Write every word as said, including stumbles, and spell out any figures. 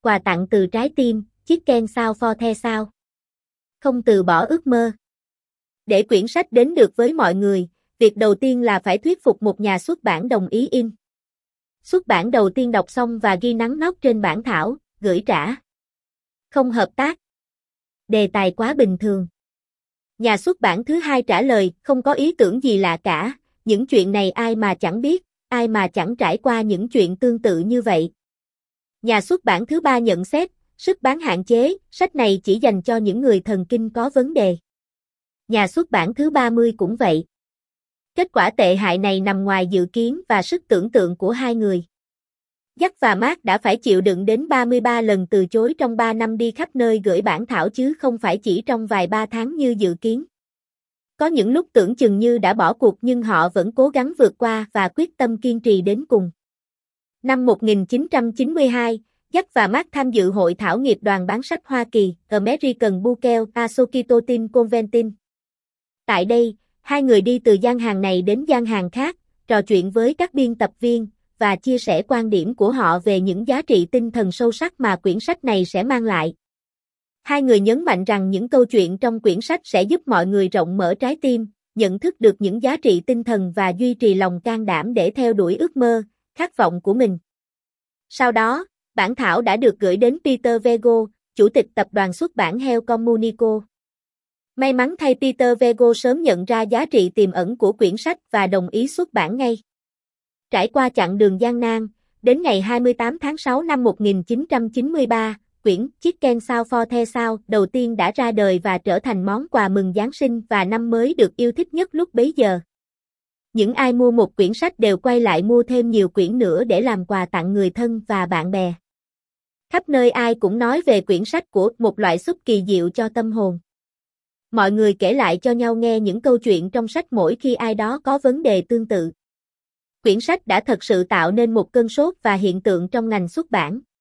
quà tặng từ trái tim, Chicken sao for the sao. Không từ bỏ ước mơ. Để quyển sách đến được với mọi người, việc đầu tiên là phải thuyết phục một nhà xuất bản đồng ý in. Xuất bản đầu tiên đọc xong và ghi nắn nót trên bản thảo, gửi trả. Không hợp tác. Đề tài quá bình thường. Nhà xuất bản thứ hai trả lời, không có ý tưởng gì lạ cả, những chuyện này ai mà chẳng biết, ai mà chẳng trải qua những chuyện tương tự như vậy. Nhà xuất bản thứ ba nhận xét, sức bán hạn chế, sách này chỉ dành cho những người thần kinh có vấn đề. Nhà xuất bản thứ ba mươi cũng vậy. Kết quả tệ hại này nằm ngoài dự kiến và sức tưởng tượng của hai người. Jack và Mark đã phải chịu đựng đến ba mươi ba lần từ chối trong ba năm đi khắp nơi gửi bản thảo chứ không phải chỉ trong vài ba tháng như dự kiến. Có những lúc tưởng chừng như đã bỏ cuộc nhưng họ vẫn cố gắng vượt qua và quyết tâm kiên trì đến cùng. Năm một nghìn chín trăm chín mươi hai, Jack và Mark tham dự hội thảo nghiệp đoàn bán sách Hoa Kỳ, American Booker Association Convention. Tại đây, hai người đi từ gian hàng này đến gian hàng khác, trò chuyện với các biên tập viên, và chia sẻ quan điểm của họ về những giá trị tinh thần sâu sắc mà quyển sách này sẽ mang lại. Hai người nhấn mạnh rằng những câu chuyện trong quyển sách sẽ giúp mọi người rộng mở trái tim, nhận thức được những giá trị tinh thần và duy trì lòng can đảm để theo đuổi ước mơ, khát vọng của mình. Sau đó, bản thảo đã được gửi đến Peter Vego, chủ tịch tập đoàn xuất bản Hell Communico. May mắn thay Peter Vego sớm nhận ra giá trị tiềm ẩn của quyển sách và đồng ý xuất bản ngay. Trải qua chặng đường gian nan, đến ngày hai mươi tám tháng sáu năm một nghìn chín trăm chín mươi ba, quyển Chicken sao for the sao đầu tiên đã ra đời và trở thành món quà mừng Giáng sinh và năm mới được yêu thích nhất lúc bấy giờ. Những ai mua một quyển sách đều quay lại mua thêm nhiều quyển nữa để làm quà tặng người thân và bạn bè. Khắp nơi ai cũng nói về quyển sách của một loại súp kỳ diệu cho tâm hồn. Mọi người kể lại cho nhau nghe những câu chuyện trong sách mỗi khi ai đó có vấn đề tương tự. Quyển sách đã thật sự tạo nên một cơn sốt và hiện tượng trong ngành xuất bản.